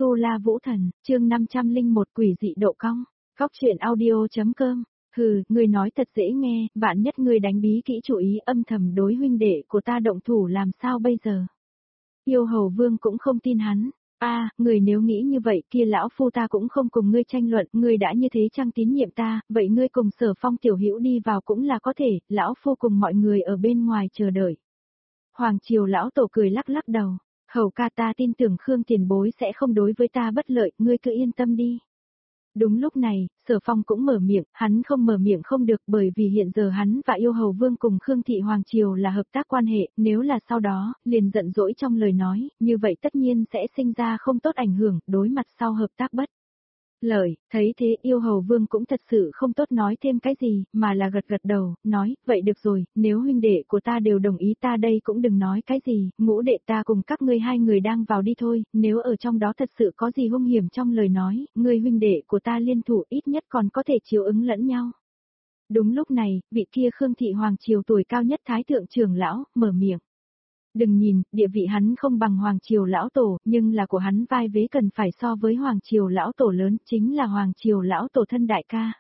Tu La Vũ Thần, chương 501 quỷ dị độ cong. Góc truyện audio.com. Hừ, ngươi nói thật dễ nghe, vạn nhất ngươi đánh bí kỹ chủ ý âm thầm đối huynh đệ của ta động thủ làm sao bây giờ? Yêu Hầu Vương cũng không tin hắn. Người nếu nghĩ như vậy kia lão phu ta cũng không cùng ngươi tranh luận, ngươi đã như thế chăng tín nhiệm ta, vậy ngươi cùng Sở Phong tiểu hữu đi vào cũng là có thể, lão phu cùng mọi người ở bên ngoài chờ đợi. Hoàng Triều lão tổ cười lắc lắc đầu. Hầu ca, ta tin tưởng Khương tiền bối sẽ không đối với ta bất lợi, ngươi cứ yên tâm đi. Đúng lúc này, Sở Phong cũng mở miệng, hắn không mở miệng không được bởi vì hiện giờ hắn và Yêu Hầu Vương cùng Khương thị Hoàng Triều là hợp tác quan hệ, nếu là sau đó, liền giận dỗi trong lời nói, như vậy tất nhiên sẽ sinh ra không tốt ảnh hưởng, đối mặt sau hợp tác bất lợi. Thấy thế Yêu Hầu Vương cũng thật sự không tốt nói thêm cái gì, mà là gật gật đầu, nói, vậy được rồi, nếu huynh đệ của ta đều đồng ý ta đây cũng đừng nói cái gì, ngũ đệ ta cùng các ngươi hai người đang vào đi thôi, nếu ở trong đó thật sự có gì hung hiểm trong lời nói, ngươi huynh đệ của ta liên thủ ít nhất còn có thể chiếu ứng lẫn nhau. Đúng lúc này, vị kia Khương thị Hoàng Triều tuổi cao nhất Thái thượng trưởng lão, mở miệng. Đừng nhìn, địa vị hắn không bằng Hoàng Triều lão tổ, nhưng là của hắn vai vế cần phải so với Hoàng Triều lão tổ lớn, chính là Hoàng Triều lão tổ thân đại ca.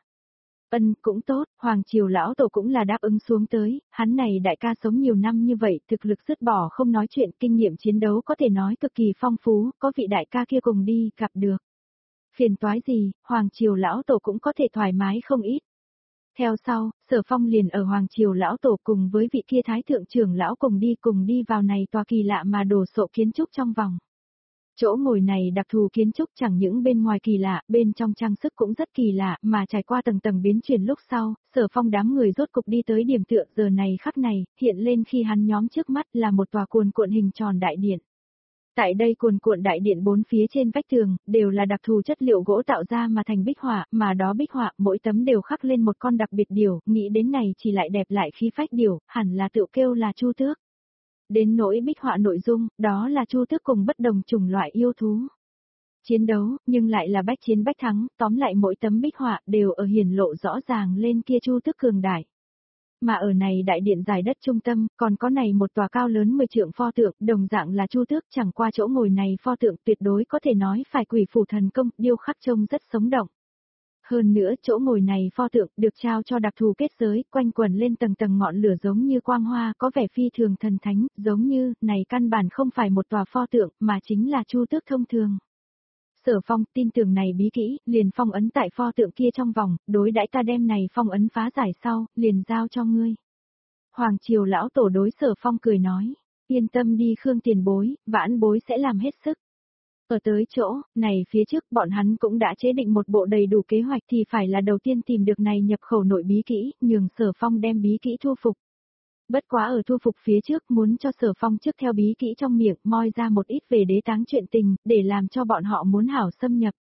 Cũng tốt, Hoàng Triều lão tổ cũng là đáp ứng xuống tới, hắn này đại ca sống nhiều năm như vậy, thực lực dứt bỏ không nói chuyện, kinh nghiệm chiến đấu có thể nói cực kỳ phong phú, có vị đại ca kia cùng đi, gặp được. Phiền toái gì, Hoàng Triều lão tổ cũng có thể thoải mái không ít. Theo sau, Sở Phong liền ở Hoàng Triều lão tổ cùng với vị kia Thái thượng trưởng lão cùng đi vào này tòa kỳ lạ mà đồ sộ kiến trúc trong vòng. Chỗ ngồi này đặc thù kiến trúc chẳng những bên ngoài kỳ lạ, bên trong trang sức cũng rất kỳ lạ, mà trải qua tầng tầng biến chuyển lúc sau, Sở Phong đám người rốt cục đi tới điểm tựa giờ này khắc này, hiện lên khi hắn nhóm trước mắt là một tòa cuồn cuộn hình tròn đại điện. Tại đây cuồn cuộn đại điện bốn phía trên vách tường, đều là đặc thù chất liệu gỗ tạo ra mà thành bích họa, mà đó bích họa mỗi tấm đều khắc lên một con đặc biệt điểu, nghĩ đến này chỉ lại đẹp lại khí phách điểu, hẳn là tự kêu là chu tước. Đến nỗi bích họa nội dung, đó là chu tước cùng bất đồng chủng loại yêu thú. Chiến đấu, nhưng lại là bách chiến bách thắng, tóm lại mỗi tấm bích họa đều ở hiển lộ rõ ràng lên kia chu tước cường đại. Mà ở này đại điện dài đất trung tâm, còn có này một tòa cao lớn 10 trượng pho tượng, đồng dạng là chu tước, chẳng qua chỗ ngồi này pho tượng tuyệt đối có thể nói phải quỷ phủ thần công, điêu khắc trông rất sống động. Hơn nữa chỗ ngồi này pho tượng được trao cho đặc thù kết giới, quanh quần lên tầng tầng ngọn lửa giống như quang hoa, có vẻ phi thường thần thánh, giống như, này căn bản không phải một tòa pho tượng, mà chính là chu tước thông thường. Sở Phong tin tưởng này bí kỹ, liền phong ấn tại pho tượng kia trong vòng, đối đãi ta đem này phong ấn phá giải sau, liền giao cho ngươi. Hoàng Triều lão tổ đối Sở Phong cười nói, yên tâm đi Khương tiền bối, vãn bối sẽ làm hết sức. Ở tới chỗ, này phía trước bọn hắn cũng đã chế định một bộ đầy đủ kế hoạch thì phải là đầu tiên tìm được này nhập khẩu nội bí kỹ, nhường Sở Phong đem bí kỹ thu phục. Bất quá ở thu phục phía trước muốn cho Sở Phong trước theo bí kỹ trong miệng moi ra một ít về đế táng chuyện tình, để làm cho bọn họ muốn hảo xâm nhập.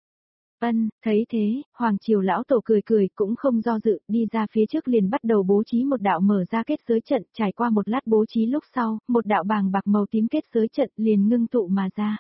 Thấy thế, Hoàng Triều lão tổ cười cười cũng không do dự, đi ra phía trước liền bắt đầu bố trí một đạo mở ra kết giới trận, trải qua một lát bố trí lúc sau, một đạo bàng bạc màu tím kết giới trận liền ngưng tụ mà ra.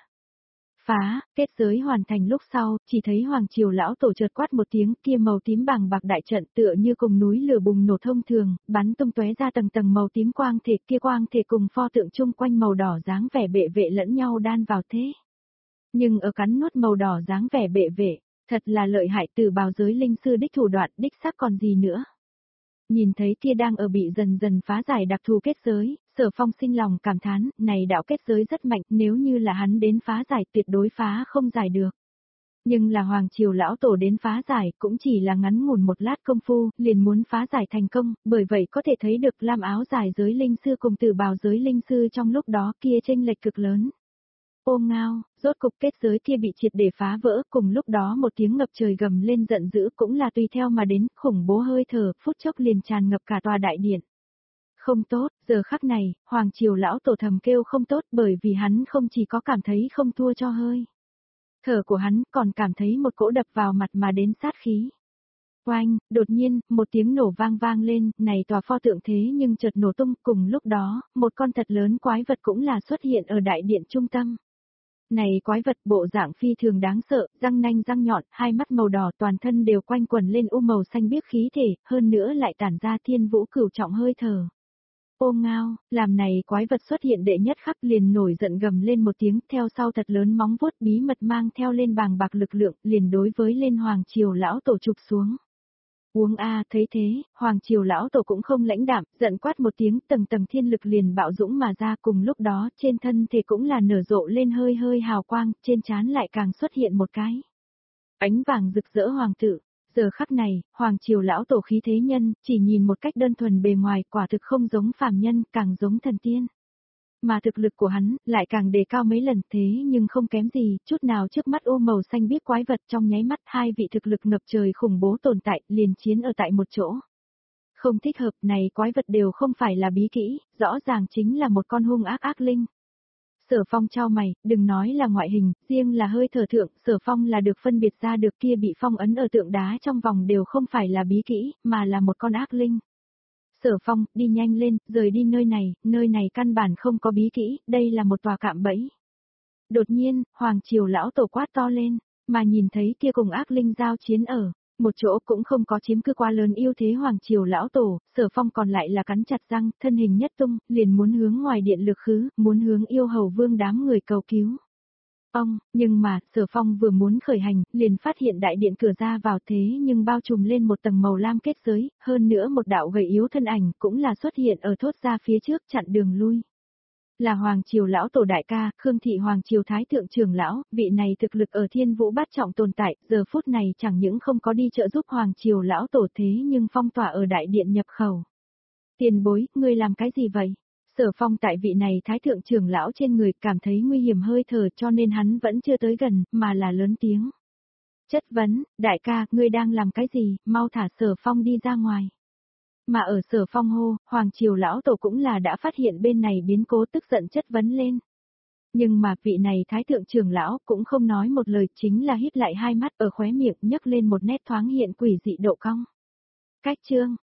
Kết giới hoàn thành lúc sau, chỉ thấy Hoàng Triều lão tổ chợt quát một tiếng, kia màu tím bàng bạc đại trận tựa như cùng núi lửa bùng nổ thông thường, bắn tung tóe ra tầng tầng màu tím quang thể, kia quang thể cùng pho tượng chung quanh màu đỏ dáng vẻ bệ vệ lẫn nhau đan vào thế. Nhưng ở cắn nuốt màu đỏ dáng vẻ bệ vệ, thật là lợi hại, từ bào giới linh sư đích thủ đoạn đích xác còn gì nữa. Nhìn thấy kia đang ở bị dần dần phá giải đặc thù kết giới, Sở Phong sinh lòng cảm thán, này đạo kết giới rất mạnh, nếu như là hắn đến phá giải tuyệt đối phá không giải được. Nhưng là Hoàng Triều lão tổ đến phá giải cũng chỉ là ngắn ngủn một lát công phu, liền muốn phá giải thành công, bởi vậy có thể thấy được lam áo dài giới linh sư cùng tử bào giới linh sư trong lúc đó kia chênh lệch cực lớn. Ô ngao, rốt cục kết giới kia bị triệt để phá vỡ, cùng lúc đó một tiếng ngập trời gầm lên giận dữ cũng là tùy theo mà đến, khủng bố hơi thở, phút chốc liền tràn ngập cả tòa đại điện. Không tốt, giờ khắc này, Hoàng Triều lão tổ thầm kêu không tốt bởi vì hắn không chỉ có cảm thấy không thua cho hơi thở của hắn, còn cảm thấy một cỗ đập vào mặt mà đến sát khí. Oanh, đột nhiên, một tiếng nổ vang lên, này tòa pho tượng thế nhưng chợt nổ tung, cùng lúc đó, một con thật lớn quái vật cũng là xuất hiện ở đại điện trung tâm. Này quái vật bộ dạng phi thường đáng sợ, răng nanh răng nhọn, hai mắt màu đỏ toàn thân đều quanh quần lên u màu xanh biếc khí thể, hơn nữa lại tản ra thiên vũ cửu trọng hơi thở. Ô ngao, làm này quái vật xuất hiện đệ nhất khắc liền nổi giận gầm lên một tiếng, theo sau thật lớn móng vuốt bí mật mang theo lên bàng bạc lực lượng, liền đối với lên Hoàng Triều lão tổ chụp xuống. Uống a, thấy thế, Hoàng Triều lão tổ cũng không lãnh đạm, giận quát một tiếng, tầng tầng thiên lực liền bạo dũng mà ra, cùng lúc đó, trên thân thể cũng là nở rộ lên hơi hơi hào quang, trên trán lại càng xuất hiện một cái ánh vàng rực rỡ hoàng tử. Giờ khắc này, Hoàng Triều lão tổ khí thế nhân, chỉ nhìn một cách đơn thuần bề ngoài, quả thực không giống phàm nhân, càng giống thần tiên. Mà thực lực của hắn, lại càng đề cao mấy lần thế nhưng không kém gì, chút nào trước mắt ô màu xanh biếc quái vật trong nháy mắt hai vị thực lực ngập trời khủng bố tồn tại, liền chiến ở tại một chỗ. Không thích hợp, này quái vật đều không phải là bí kỹ, rõ ràng chính là một con hung ác ác linh. Sở Phong trao mày, đừng nói là ngoại hình, riêng là hơi thở thượng, Sở Phong là được phân biệt ra được kia bị phong ấn ở tượng đá trong vòng đều không phải là bí kỹ, mà là một con ác linh. Sở Phong, đi nhanh lên, rời đi nơi này căn bản không có bí kỹ, đây là một tòa cạm bẫy. Đột nhiên, Hoàng Triều lão tổ quát to lên, mà nhìn thấy kia cùng ác linh giao chiến ở một chỗ cũng không có chiếm cứ quá lớn ưu thế Hoàng Triều lão tổ, Sở Phong còn lại là cắn chặt răng, thân hình nhất tung, liền muốn hướng ngoài điện lực khứ, muốn hướng yêu hầu vương đám người cầu cứu. Nhưng mà, Sở Phong vừa muốn khởi hành, liền phát hiện đại điện cửa ra vào thế nhưng bao trùm lên một tầng màu lam kết giới, hơn nữa một đạo gầy yếu thân ảnh cũng là xuất hiện ở thốt ra phía trước chặn đường lui. Là Hoàng Triều lão tổ đại ca, Khương Thị Hoàng Triều Thái Thượng trưởng lão, vị này thực lực ở Thiên Vũ bát trọng tồn tại, giờ phút này chẳng những không có đi trợ giúp Hoàng Triều lão tổ thế nhưng phong tỏa ở đại điện nhập khẩu. Tiền bối, ngươi làm cái gì vậy? Sở Phong tại vị này Thái Thượng trưởng lão trên người cảm thấy nguy hiểm hơi thở cho nên hắn vẫn chưa tới gần, mà là lớn tiếng. Chất vấn, đại ca, ngươi đang làm cái gì, mau thả Sở Phong đi ra ngoài. Mà ở Sở Phong hô, Hoàng Triều lão tổ cũng là đã phát hiện bên này biến cố tức giận chất vấn lên. Nhưng mà vị này Thái Thượng trưởng lão cũng không nói một lời chính là hít lại hai mắt ở khóe miệng nhấc lên một nét thoáng hiện quỷ dị độ cong. Cách chương,